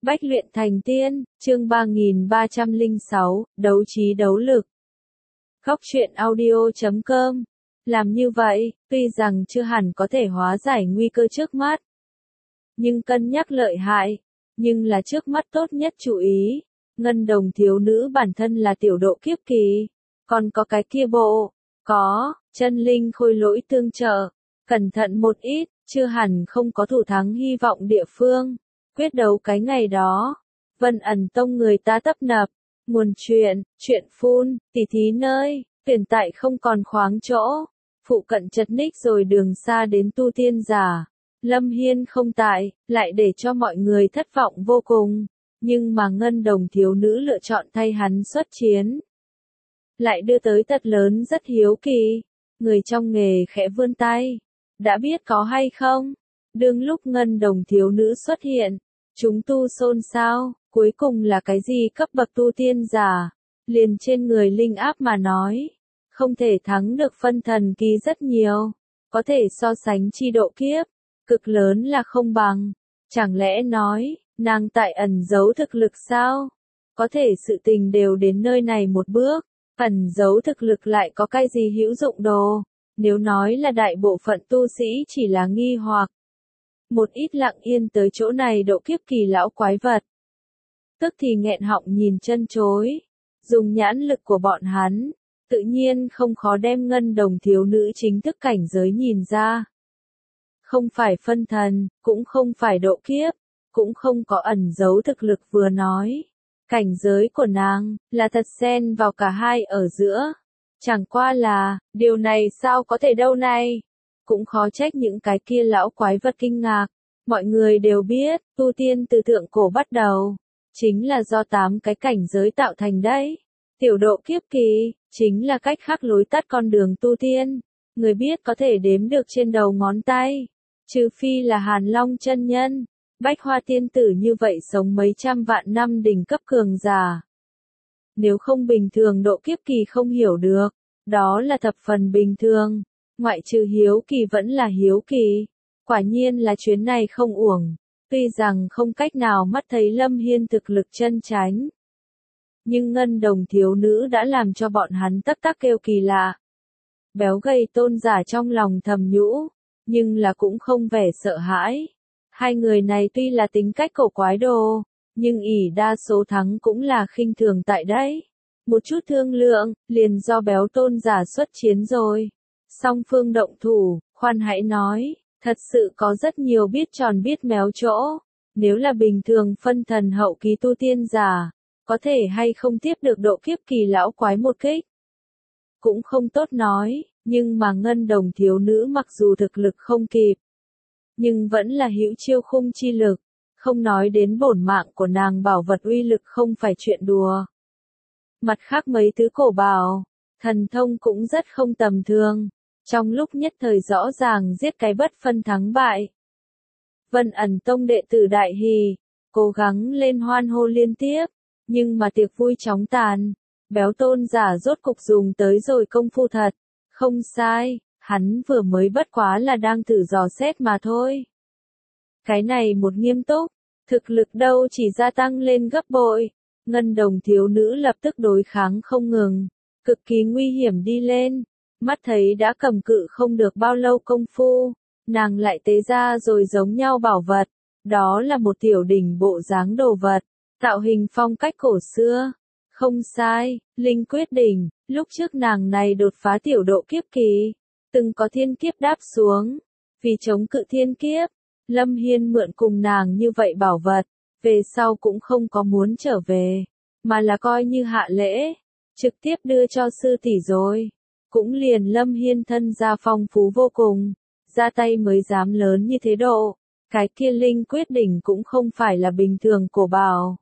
Bách luyện thành tiên, chương 3306, đấu trí đấu lực. Góc truyện audio.com. Làm như vậy, tuy rằng chưa hẳn có thể hóa giải nguy cơ trước mắt, nhưng cân nhắc lợi hại, nhưng là trước mắt tốt nhất chú ý. Ngân đồng thiếu nữ bản thân là tiểu độ kiếp kỳ, còn có cái kia bộ, có, chân linh khôi lỗi tương trợ, cẩn thận một ít, chưa hẳn không có thủ thắng hy vọng địa phương. Quyết đấu cái ngày đó, Vân ẩn tông người ta tấp nập, nguồn chuyện phun, tỉ thí nơi, tuyển tại không còn khoáng chỗ, phụ cận chật ních rồi đường xa đến tu tiên giả. Lâm Hiên không tại, lại để cho mọi người thất vọng vô cùng, nhưng mà ngân đồng thiếu nữ lựa chọn thay hắn xuất chiến, lại đưa tới tật lớn rất hiếu kỳ. Người trong nghề khẽ vươn tay, đã biết có hay không? Đương lúc ngân đồng thiếu nữ xuất hiện, chúng tu xôn xao, cuối cùng là cái gì cấp bậc tu tiên giả, liền trên người linh áp mà nói, không thể thắng được phân thần kỳ rất nhiều, có thể so sánh chi độ kiếp, cực lớn là không bằng. Chẳng lẽ nói, nàng tại ẩn giấu thực lực sao? Có thể sự tình đều đến nơi này một bước, ẩn giấu thực lực lại có cái gì hữu dụng đồ? Nếu nói là đại bộ phận tu sĩ chỉ là nghi hoặc, một ít lặng yên tới chỗ này độ kiếp kỳ lão quái vật, tức thì nghẹn họng nhìn chân chối. Dùng nhãn lực của bọn hắn, tự nhiên không khó đem ngân đồng thiếu nữ chính thức cảnh giới nhìn ra. Không phải phân thần, cũng không phải độ kiếp, cũng không có ẩn giấu thực lực vừa nói. Cảnh giới của nàng, là thật xen vào cả hai ở giữa. Chẳng qua là, điều này sao có thể đâu này? Cũng khó trách những cái kia lão quái vật kinh ngạc. Mọi người đều biết, tu tiên từ thượng cổ bắt đầu, chính là do 8 cái cảnh giới tạo thành đấy. Tiểu độ kiếp kỳ, chính là cách khác lối tắt con đường tu tiên. Người biết có thể đếm được trên đầu ngón tay. Trừ phi là Hàn Long chân nhân, Bách Hoa tiên tử như vậy sống mấy trăm vạn năm đỉnh cấp cường giả. Nếu không bình thường độ kiếp kỳ không hiểu được, đó là thập phần bình thường. Ngoại trừ hiếu kỳ vẫn là hiếu kỳ. Quả nhiên là chuyến này không uổng. Tuy rằng không cách nào mắt thấy Lâm Hiên thực lực chân chánh, nhưng ngân đồng thiếu nữ đã làm cho bọn hắn tắc tắc kêu kỳ lạ. Béo gầy tôn giả trong lòng thầm nhũ, nhưng là cũng không vẻ sợ hãi. Hai người này tuy là tính cách cổ quái đồ, nhưng ỷ đa số thắng cũng là khinh thường tại đấy. Một chút thương lượng, liền do béo tôn giả xuất chiến rồi. Song phương động thủ, khoan hãy nói, thật sự có rất nhiều biết tròn biết méo chỗ. Nếu là bình thường phân thần hậu kỳ tu tiên giả, có thể hay không tiếp được độ kiếp kỳ lão quái một kích, cũng không tốt nói, nhưng mà ngân đồng thiếu nữ mặc dù thực lực không kịp, nhưng vẫn là hữu chiêu khung chi lực, không nói đến bổn mạng của nàng bảo vật uy lực không phải chuyện đùa. Mặt khác mấy thứ cổ bảo, thần thông cũng rất không tầm thường, trong lúc nhất thời rõ ràng giết cái bất phân thắng bại. Vân ẩn tông đệ tử đại hỉ, cố gắng lên hoan hô liên tiếp, nhưng mà tiệc vui chóng tàn. Béo tôn giả rốt cục dùng tới rồi công phu thật. Không sai, hắn vừa mới bất quá là đang thử dò xét mà thôi. Cái này một nghiêm túc, thực lực đâu chỉ gia tăng lên gấp bội. Ngân đồng thiếu nữ lập tức đối kháng không ngừng, cực kỳ nguy hiểm đi lên. Mắt thấy đã cầm cự không được bao lâu công phu, nàng lại tế ra rồi giống nhau bảo vật. Đó là một tiểu đỉnh bộ dáng đồ vật, tạo hình phong cách cổ xưa. Không sai, linh quyết đỉnh, lúc trước nàng này đột phá tiểu độ kiếp kỳ, từng có thiên kiếp đáp xuống. Vì chống cự thiên kiếp, Lâm Hiên mượn cùng nàng như vậy bảo vật, về sau cũng không có muốn trở về, mà là coi như hạ lễ, trực tiếp đưa cho sư tỷ rồi. Cũng liền Lâm Hiên thân gia phong phú vô cùng, ra tay mới dám lớn như thế độ. Cái kia linh quyết đỉnh cũng không phải là bình thường cổ bảo,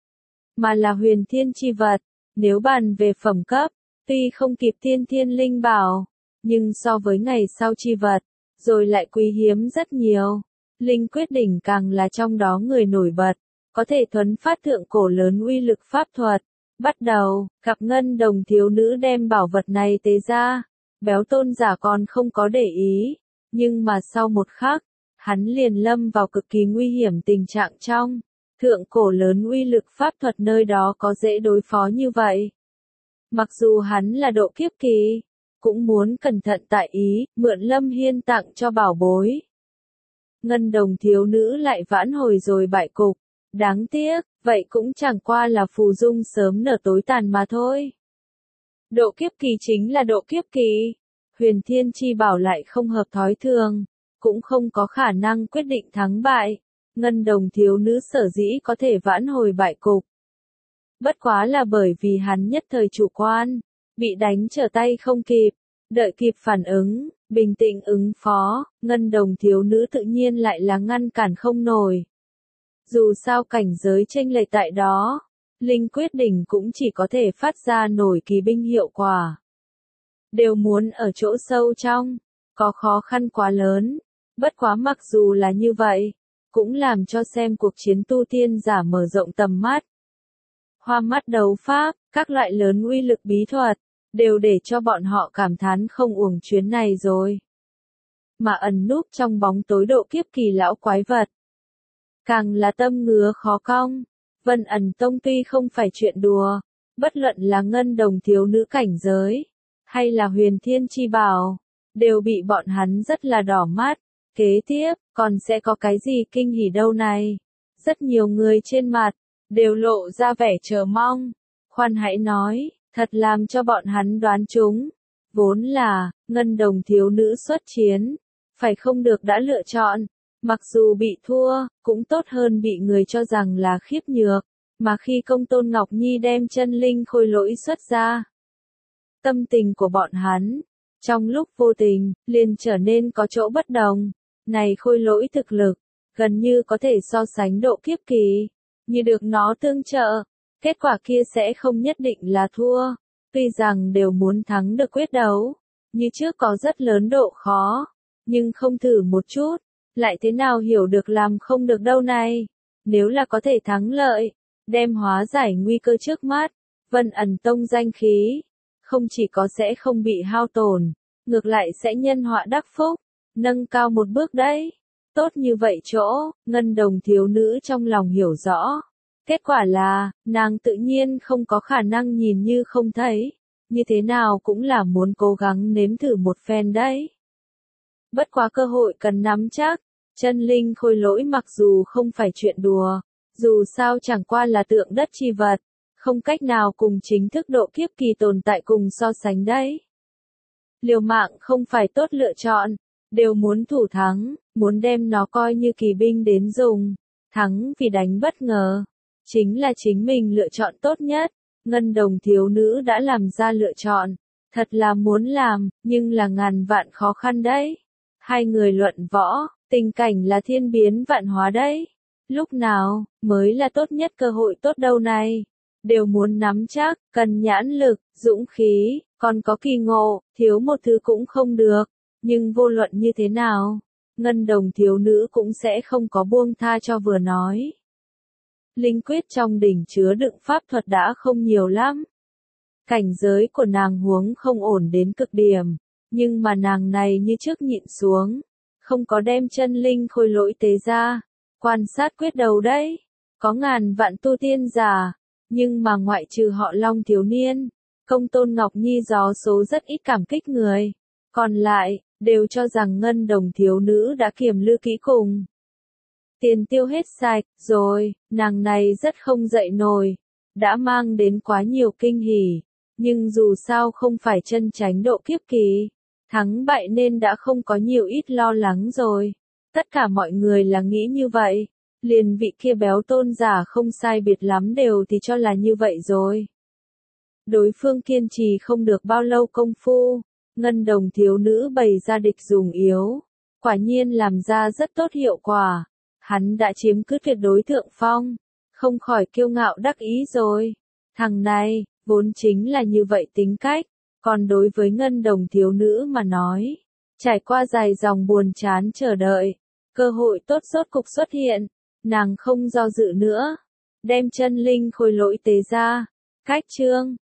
mà là huyền thiên chi vật. Nếu bàn về phẩm cấp, tuy không kịp tiên thiên linh bảo, nhưng so với ngày sau chi vật, rồi lại quý hiếm rất nhiều. Linh quyết đỉnh càng là trong đó người nổi bật, có thể thuấn phát thượng cổ lớn uy lực pháp thuật. Bắt đầu, gặp ngân đồng thiếu nữ đem bảo vật này tế ra, béo tôn giả còn không có để ý, nhưng mà sau một khắc, hắn liền lâm vào cực kỳ nguy hiểm tình trạng trong. Thượng cổ lớn uy lực pháp thuật nơi đó có dễ đối phó như vậy. Mặc dù hắn là độ kiếp kỳ, cũng muốn cẩn thận tại ý, mượn Lâm Hiên tặng cho bảo bối. Ngân đồng thiếu nữ lại vãn hồi rồi bại cục. Đáng tiếc, vậy cũng chẳng qua là phù dung sớm nở tối tàn mà thôi. Độ kiếp kỳ chính là độ kiếp kỳ. Huyền Thiên Chi Bảo lại không hợp thói thường, cũng không có khả năng quyết định thắng bại. Ngân đồng thiếu nữ sở dĩ có thể vãn hồi bại cục. Bất quá là bởi vì hắn nhất thời chủ quan, bị đánh trở tay không kịp, đợi kịp phản ứng, bình tĩnh ứng phó, ngân đồng thiếu nữ tự nhiên lại là ngăn cản không nổi. Dù sao cảnh giới chênh lệch tại đó, linh quyết đỉnh cũng chỉ có thể phát ra nổi kỳ binh hiệu quả. Đều muốn ở chỗ sâu trong, có khó khăn quá lớn, bất quá mặc dù là như vậy, cũng làm cho xem cuộc chiến tu tiên giả mở rộng tầm mắt. Hoa mắt đấu pháp, các loại lớn uy lực bí thuật, đều để cho bọn họ cảm thán không uổng chuyến này rồi. Mà ẩn núp trong bóng tối độ kiếp kỳ lão quái vật. Càng là tâm ngứa khó cong, Vân Ẩn Tông tuy không phải chuyện đùa, bất luận là ngân đồng thiếu nữ cảnh giới, hay là Huyền Thiên Chi Bảo, đều bị bọn hắn rất là đỏ mắt. Kế tiếp, còn sẽ có cái gì kinh hỉ đâu này? Rất nhiều người trên mặt, đều lộ ra vẻ chờ mong. Khoan hãy nói, thật làm cho bọn hắn đoán chúng. Vốn là, ngân đồng thiếu nữ xuất chiến, phải không được đã lựa chọn. Mặc dù bị thua, cũng tốt hơn bị người cho rằng là khiếp nhược. Mà khi Công Tôn Ngọc Nhi đem chân linh khôi lỗi xuất ra, tâm tình của bọn hắn, trong lúc vô tình, liền trở nên có chỗ bất đồng. Này khôi lỗi thực lực, gần như có thể so sánh độ kiếp kỳ, như được nó tương trợ, kết quả kia sẽ không nhất định là thua, tuy rằng đều muốn thắng được quyết đấu, như trước có rất lớn độ khó, nhưng không thử một chút, lại thế nào hiểu được làm không được đâu này, nếu là có thể thắng lợi, đem hóa giải nguy cơ trước mắt, Vân Ẩn Tông danh khí, không chỉ có sẽ không bị hao tổn, ngược lại sẽ nhân họa đắc phúc. Nâng cao một bước đấy. Tốt như vậy chỗ, ngân đồng thiếu nữ trong lòng hiểu rõ. Kết quả là, nàng tự nhiên không có khả năng nhìn như không thấy. Như thế nào cũng là muốn cố gắng nếm thử một phen đấy. Bất quá cơ hội cần nắm chắc. Chân linh khôi lỗi mặc dù không phải chuyện đùa. Dù sao chẳng qua là tượng đất chi vật. Không cách nào cùng chính thức độ kiếp kỳ tồn tại cùng so sánh đấy. Liều mạng không phải tốt lựa chọn. Đều muốn thủ thắng, muốn đem nó coi như kỳ binh đến dùng. Thắng vì đánh bất ngờ. Chính là chính mình lựa chọn tốt nhất. Ngân đồng thiếu nữ đã làm ra lựa chọn. Thật là muốn làm, nhưng là ngàn vạn khó khăn đấy. Hai người luận võ, tình cảnh là thiên biến vạn hóa đấy. Lúc nào, mới là tốt nhất cơ hội tốt đâu này. Đều muốn nắm chắc, cần nhãn lực, dũng khí, còn có kỳ ngộ, thiếu một thứ cũng không được. Nhưng vô luận như thế nào, ngân đồng thiếu nữ cũng sẽ không có buông tha cho vừa nói. Linh quyết trong đỉnh chứa đựng pháp thuật đã không nhiều lắm. Cảnh giới của nàng huống không ổn đến cực điểm, nhưng mà nàng này như trước nhịn xuống, không có đem chân linh khôi lỗi tế ra, quan sát quyết đầu đấy. Có ngàn vạn tu tiên giả, nhưng mà ngoại trừ họ Long thiếu niên, Công Tôn Ngọc Nhi gió số rất ít cảm kích người. Còn lại, đều cho rằng ngân đồng thiếu nữ đã kiềm lư kỹ cùng. Tiền tiêu hết sạch, rồi, nàng này rất không dậy nổi, đã mang đến quá nhiều kinh hỉ, nhưng dù sao không phải chân tránh độ kiếp kỳ, thắng bại nên đã không có nhiều ít lo lắng rồi. Tất cả mọi người là nghĩ như vậy, liền vị kia béo tôn giả không sai biệt lắm đều thì cho là như vậy rồi. Đối phương kiên trì không được bao lâu công phu. Ngân đồng thiếu nữ bày ra địch dùng yếu, quả nhiên làm ra rất tốt hiệu quả. Hắn đã chiếm cứ tuyệt đối thượng phong, không khỏi kiêu ngạo đắc ý rồi. Thằng này, vốn chính là như vậy tính cách, còn đối với ngân đồng thiếu nữ mà nói, trải qua dài dòng buồn chán chờ đợi, cơ hội tốt rốt cục xuất hiện, nàng không do dự nữa, đem chân linh khôi lỗi tế ra, cách chương.